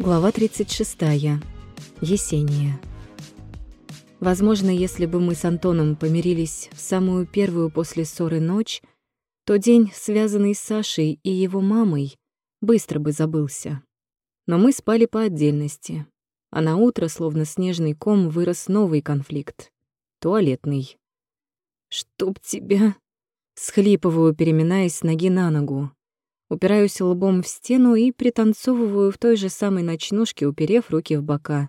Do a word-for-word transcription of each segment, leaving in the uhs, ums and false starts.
Глава тридцать шестая. Есения. Возможно, если бы мы с Антоном помирились в самую первую после ссоры ночь, то день, связанный с Сашей и его мамой, быстро бы забылся. Но мы спали по отдельности, а на утро, словно снежный ком, вырос новый конфликт — туалетный. «Чтоб тебя...» — схлипываю, переминаясь с ноги на ногу. Упираюсь лбом в стену и пританцовываю в той же самой ночнушке, уперев руки в бока.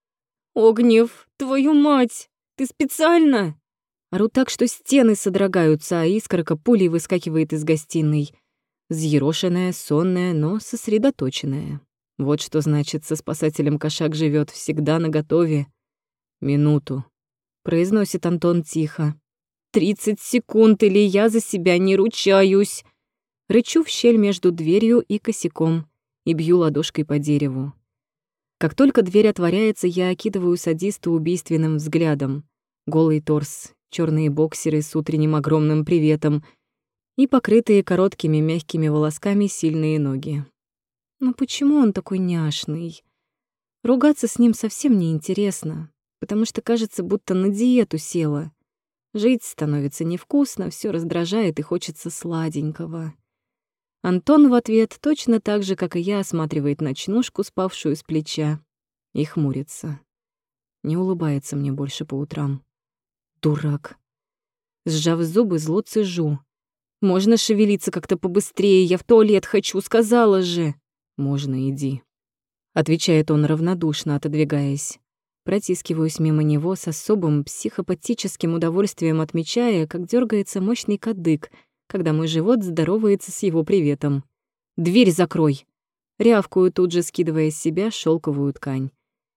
«Огнев, твою мать! Ты специально?» Ору так, что стены содрогаются, а искорка пулей выскакивает из гостиной. Взъерошенная, сонная, но сосредоточенная. Вот что значит, со спасателем кошак живет всегда наготове. «Минуту», — произносит Антон тихо. «Тридцать секунд, или я за себя не ручаюсь!» Рычу в щель между дверью и косяком и бью ладошкой по дереву. Как только дверь отворяется, я окидываю садиста убийственным взглядом. Голый торс, черные боксеры с утренним огромным приветом и покрытые короткими мягкими волосками сильные ноги. Но почему он такой няшный? Ругаться с ним совсем не интересно, потому что кажется, будто на диету села. Жить становится невкусно, все раздражает и хочется сладенького. Антон в ответ точно так же, как и я, осматривает ночнушку, спавшую с плеча, и хмурится. Не улыбается мне больше по утрам. Дурак. Сжав зубы, зло цежу. «Можно шевелиться как-то побыстрее? Я в туалет хочу, сказала же!» «Можно, иди», — отвечает он равнодушно, отодвигаясь. Протискиваюсь мимо него с особым психопатическим удовольствием, отмечая, как дергается мощный кадык, когда мой живот здоровается с его приветом. «Дверь закрой!» Рявкую, тут же скидывая с себя шелковую ткань.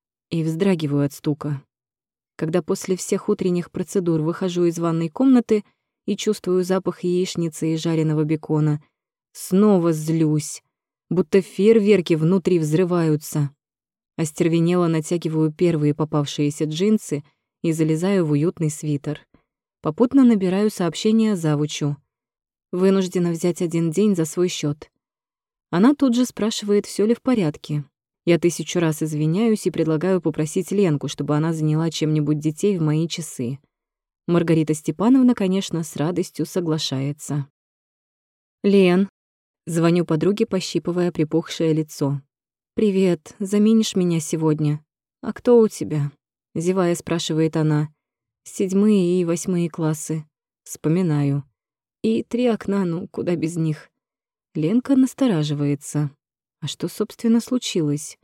И вздрагиваю от стука. Когда после всех утренних процедур выхожу из ванной комнаты и чувствую запах яичницы и жареного бекона, снова злюсь, будто фейерверки внутри взрываются. Остервенело натягиваю первые попавшиеся джинсы и залезаю в уютный свитер. Попутно набираю сообщение завучу. Вынуждена взять один день за свой счет. Она тут же спрашивает, все ли в порядке. Я тысячу раз извиняюсь и предлагаю попросить Ленку, чтобы она заняла чем-нибудь детей в мои часы. Маргарита Степановна, конечно, с радостью соглашается. «Лен», — звоню подруге, пощипывая припухшее лицо. «Привет, заменишь меня сегодня?» «А кто у тебя?» — зевая спрашивает она. «Седьмые и восьмые классы». Вспоминаю. И три окна, ну, куда без них. Ленка настораживается. А что, собственно, случилось?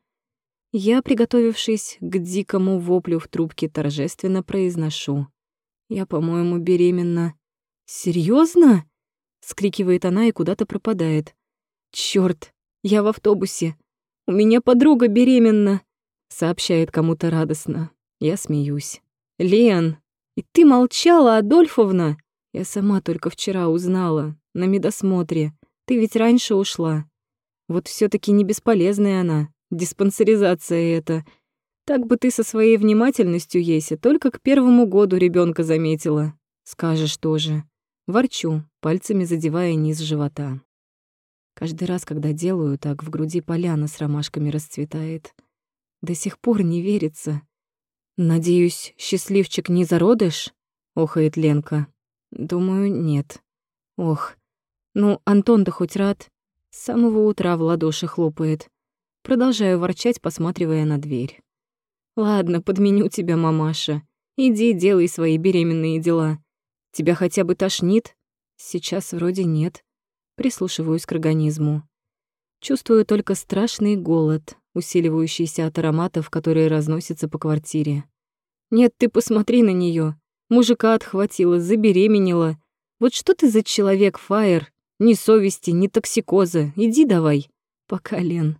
Я, приготовившись к дикому воплю в трубке, торжественно произношу. «Я, по-моему, беременна». «Серьёзно?» — скрикивает она и куда-то пропадает. «Чёрт, я в автобусе. У меня подруга беременна», — сообщает кому-то радостно. Я смеюсь. «Лен, и ты молчала, Адольфовна?» «Я сама только вчера узнала, на медосмотре. Ты ведь раньше ушла. Вот всё таки не бесполезная она, диспансеризация эта. Так бы ты со своей внимательностью, Еся, только к первому году ребёнка заметила. Скажешь тоже». Ворчу, пальцами задевая низ живота. Каждый раз, когда делаю так, в груди поляна с ромашками расцветает. До сих пор не верится. «Надеюсь, счастливчик не зародыш?» — охает Ленка. «Думаю, нет. Ох, ну, Антон-то хоть рад. С самого утра в ладоши хлопает». Продолжаю ворчать, посматривая на дверь. «Ладно, подменю тебя, мамаша. Иди, делай свои беременные дела. Тебя хотя бы тошнит?» «Сейчас вроде нет». Прислушиваюсь к организму. Чувствую только страшный голод, усиливающийся от ароматов, которые разносятся по квартире. «Нет, ты посмотри на неё. Мужика отхватила, забеременела. Вот что ты за человек, Фаер? Ни совести, ни токсикоза. Иди давай. Пока, Лен».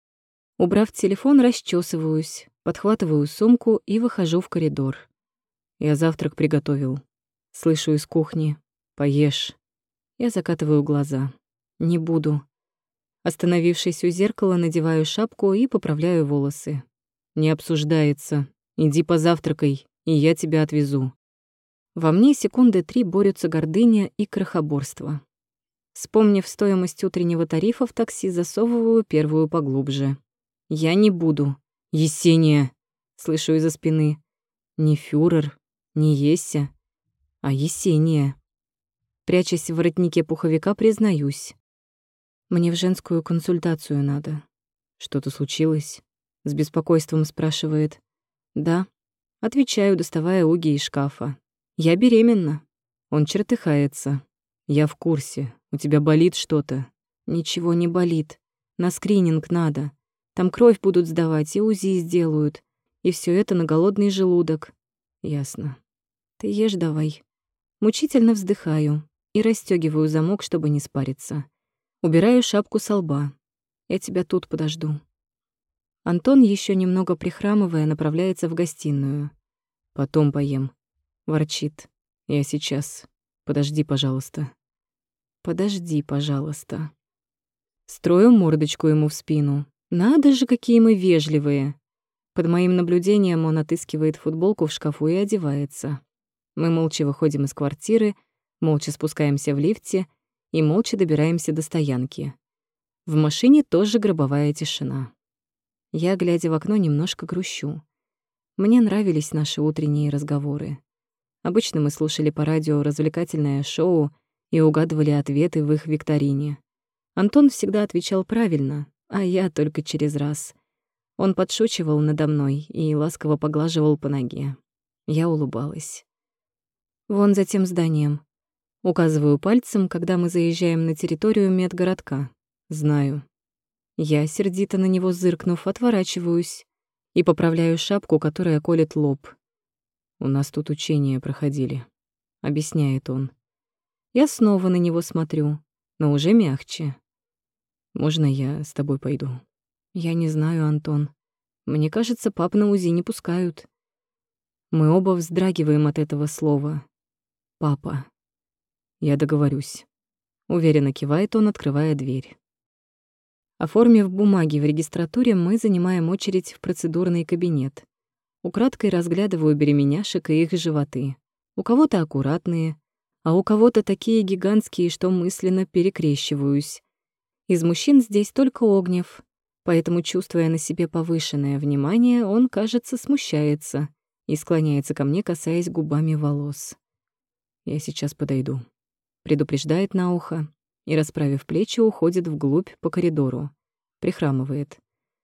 Убрав телефон, расчесываюсь, подхватываю сумку и выхожу в коридор. «Я завтрак приготовил». Слышу из кухни. «Поешь». Я закатываю глаза. «Не буду». Остановившись у зеркала, надеваю шапку и поправляю волосы. «Не обсуждается. Иди позавтракай, и я тебя отвезу». Во мне секунды три борются гордыня и крохоборство. Вспомнив стоимость утреннего тарифа в такси, засовываю первую поглубже. Я не буду. Есения, слышу из-за спины. Не фюрер, не Еся, а Есения. Прячась в воротнике пуховика, признаюсь. Мне в женскую консультацию надо. Что-то случилось? С беспокойством спрашивает. Да. Отвечаю, доставая уги из шкафа. Я беременна. Он чертыхается. Я в курсе. У тебя болит что-то? Ничего не болит. На скрининг надо. Там кровь будут сдавать и УЗИ сделают. И все это на голодный желудок. Ясно. Ты ешь давай. Мучительно вздыхаю и расстёгиваю замок, чтобы не спариться. Убираю шапку со лба. Я тебя тут подожду. Антон, еще немного прихрамывая, направляется в гостиную. Потом поем. Ворчит. Я сейчас. Подожди, пожалуйста. Подожди, пожалуйста. Строю мордочку ему в спину. Надо же, какие мы вежливые. Под моим наблюдением он отыскивает футболку в шкафу и одевается. Мы молча выходим из квартиры, молча спускаемся в лифте и молча добираемся до стоянки. В машине тоже гробовая тишина. Я, глядя в окно, немножко грущу. Мне нравились наши утренние разговоры. Обычно мы слушали по радио развлекательное шоу и угадывали ответы в их викторине. Антон всегда отвечал правильно, а я только через раз. Он подшучивал надо мной и ласково поглаживал по ноге. Я улыбалась. «Вон за тем зданием». Указываю пальцем, когда мы заезжаем на территорию медгородка. «Знаю». Я, сердито на него зыркнув, отворачиваюсь и поправляю шапку, которая колет лоб. «У нас тут учения проходили», — объясняет он. Я снова на него смотрю, но уже мягче. «Можно я с тобой пойду?» «Я не знаю, Антон. Мне кажется, пап на УЗИ не пускают». Мы оба вздрагиваем от этого слова. «Папа». «Я договорюсь». Уверенно кивает он, открывая дверь. Оформив бумаги в регистратуре, мы занимаем очередь в процедурный кабинет. Украдкой разглядываю беременяшек и их животы. У кого-то аккуратные, а у кого-то такие гигантские, что мысленно перекрещиваюсь. Из мужчин здесь только Огнев, поэтому, чувствуя на себе повышенное внимание, он, кажется, смущается и склоняется ко мне, касаясь губами волос. «Я сейчас подойду», — предупреждает на ухо и, расправив плечи, уходит вглубь по коридору. Прихрамывает.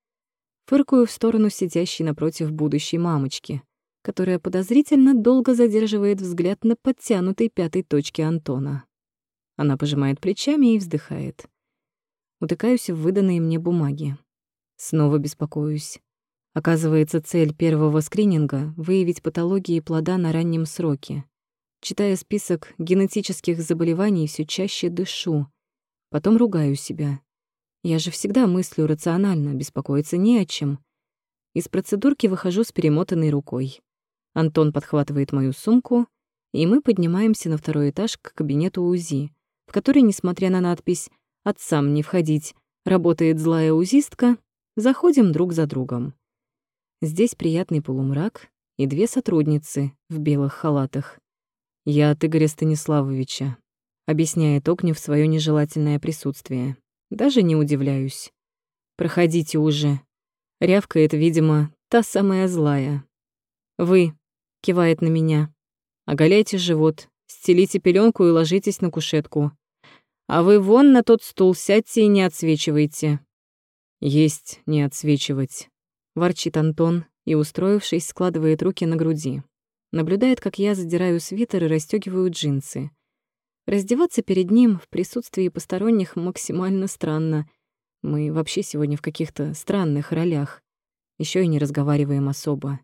Фыркаю в сторону сидящей напротив будущей мамочки, которая подозрительно долго задерживает взгляд на подтянутой пятой точке Антона. Она пожимает плечами и вздыхает. Утыкаюсь в выданные мне бумаги. Снова беспокоюсь. Оказывается, цель первого скрининга — выявить патологии плода на раннем сроке. Читая список генетических заболеваний, все чаще дышу. Потом ругаю себя. Я же всегда мыслю рационально, беспокоиться не о чем. Из процедурки выхожу с перемотанной рукой. Антон подхватывает мою сумку, и мы поднимаемся на второй этаж к кабинету УЗИ, в который, несмотря на надпись «Отцам не входить, работает злая узистка», заходим друг за другом. Здесь приятный полумрак и две сотрудницы в белых халатах. «Я от Игоря Станиславовича», — объясняет Огнев своё нежелательное присутствие. Даже не удивляюсь. «Проходите уже», — рявкает, видимо, та самая злая. «Вы», — кивает на меня, — «оголяйте живот, стелите пелёнку и ложитесь на кушетку. А вы вон на тот стул сядьте и не отсвечивайте». «Есть не отсвечивать», — ворчит Антон и, устроившись, складывает руки на груди. Наблюдает, как я задираю свитер и расстёгиваю джинсы. Раздеваться перед ним в присутствии посторонних максимально странно. Мы вообще сегодня в каких-то странных ролях. Ещё и не разговариваем особо.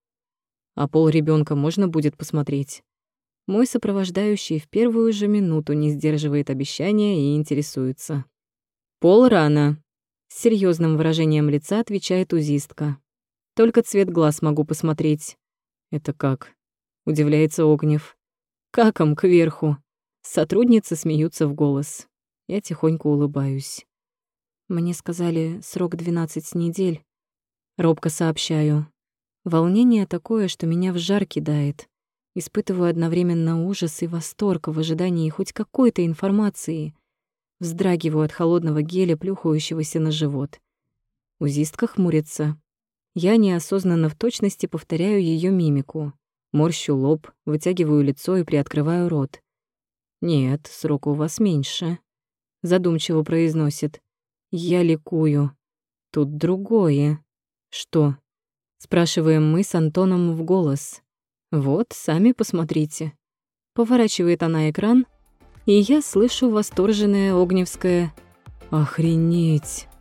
«А пол ребёнка можно будет посмотреть?» Мой сопровождающий в первую же минуту не сдерживает обещания и интересуется. «Пол рано», — с серьёзным выражением лица отвечает узистка. «Только цвет глаз могу посмотреть». «Это как?» — удивляется Огнев. «Каком кверху?» Сотрудницы смеются в голос. Я тихонько улыбаюсь. «Мне сказали, срок двенадцать недель». Робко сообщаю. Волнение такое, что меня в жар кидает. Испытываю одновременно ужас и восторг в ожидании хоть какой-то информации. Вздрагиваю от холодного геля, плюхающегося на живот. Узистка хмурится. Я неосознанно в точности повторяю ее мимику. Морщу лоб, вытягиваю лицо и приоткрываю рот. «Нет, срока у вас меньше», — задумчиво произносит. Я ликую. Тут другое. «Что?» — спрашиваем мы с Антоном в голос. «Вот, сами посмотрите». Поворачивает она экран, и я слышу восторженное огневское «Охренеть!».